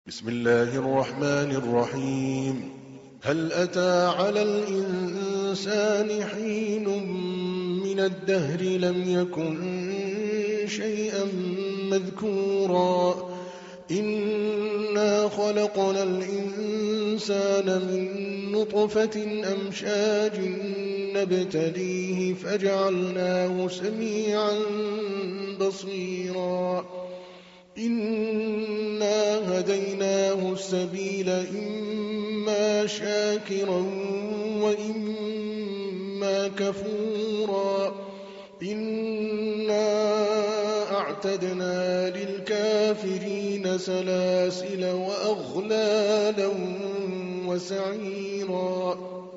بسم الله الرحمن الرحيم. هل أتى على الإنسان حين من الدهر لم يكن شيئا مذكورا إنا خلقنا الإنسان من نطفة أمشاج نبتليه فجعلناه سميعا بصيرا إنا هديناه السبيل إما شاكرا وإما كفورا إنا أعتدنا للكافرين سلاسل وأغلالا وسعيرا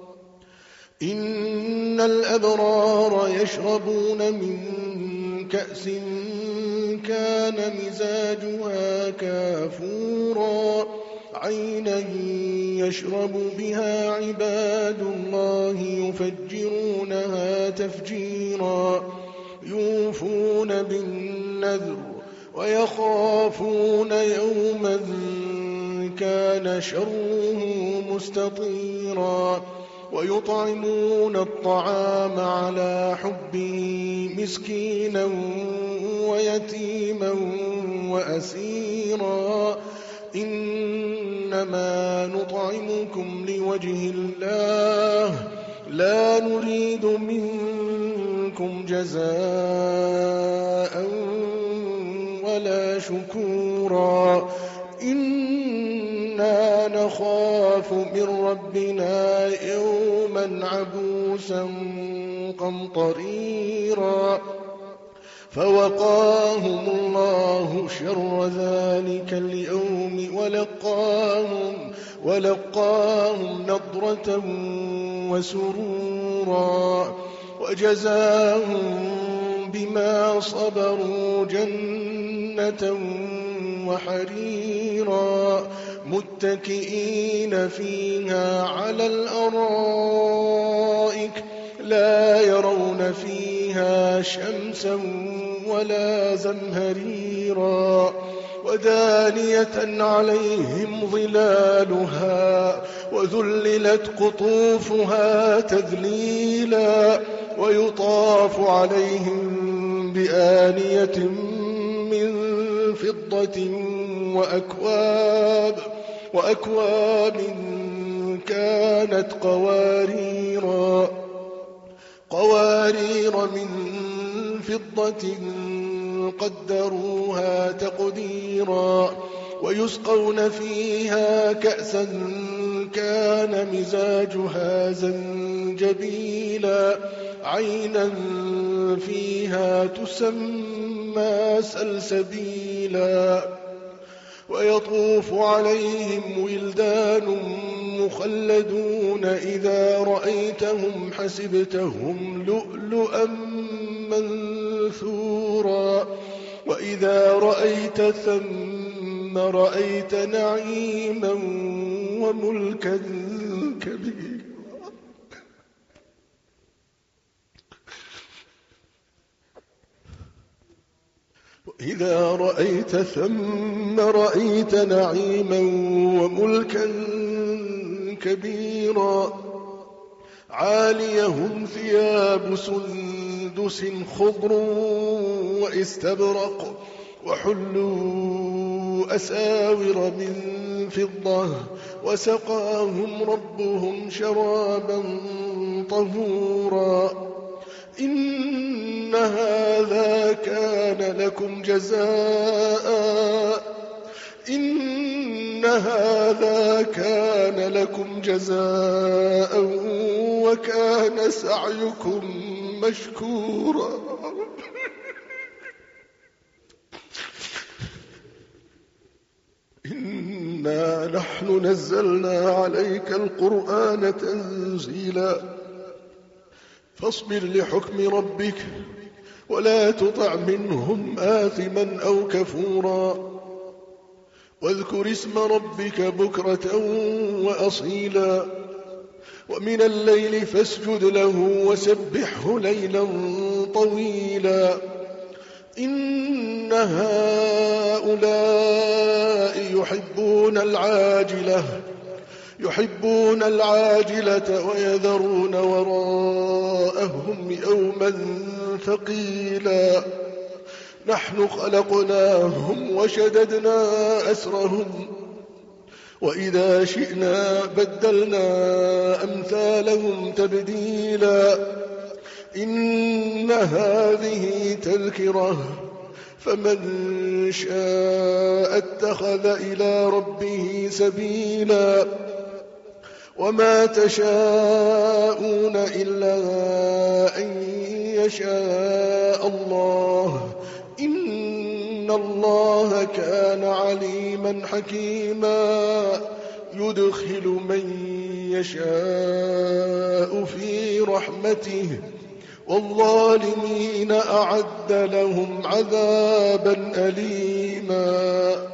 إن الأبرار يشربون من كأس كان مزاجها كافورا عينا يشرب بها عباد الله يفجرونها تفجيرا يوفون بالنذر ويخافون يوما كان شره مستطيرا ويطعمون الطعام على حبه مسكينا ويتيما وأسيرا إنما نطعمكم لوجه الله لا نريد منكم جزاء ولا شكورا إنا نخاف من ربنا يوما عبوسا قمطريرا فوقاهم الله شر ذلك اليوم ولقاهم نضرة وسرورا وجزاهم بما صبروا جنة وحريرا متكئين فيها على الأرائك لا يرون فيها شمسا ولا زمهريرا ودانية عليهم ظلالها وذللت قطوفها تذليلا ويطاف عليهم بآنية من فضة وأكواب كانت قوارير من فضة قدروها تقديرا ويسقون فيها كأسا كان مزاجها زنجبيلا عينا فيها تسمى سلسبيلا ويطوف عليهم ولدان مخلدون إذا رأيتهم حسبتهم لؤلؤا منثورا وإذا رأيت ثم رأيت نعيما وملكا كبيرا وإذا رأيت ثم رأيت نعيما وملكا كبيرا عاليهم ثياب سندس خضر واستبرق وحلوا أساور من فضة وسقاهم ربهم شرابا طهورا إن هذا كان لكم جزاء وكان سعيكم مشكورا إنا نحن نزلنا عليك القرآن تنزيلا فاصبر لحكم ربك ولا تطع منهم آثما أو كفورا واذكر اسم ربك بكرة وأصيلا ومن الليل فاسجد له وسبحه ليلا طويلا إن هؤلاء يحبون العاجلة ويذرون وراءهم يوما ثقيلا نحن خلقناهم وشددنا أسرهم وإذا شئنا بدلنا أمثالهم تبديلا إن هذه تذكرة فمن شاء اتخذ إلى ربه سبيلا وما تشاءون إلا أن يشاء الله إن الله كان عليما حكيما يدخل من يشاء في رحمته والظالمين أعد لهم عذابا أليما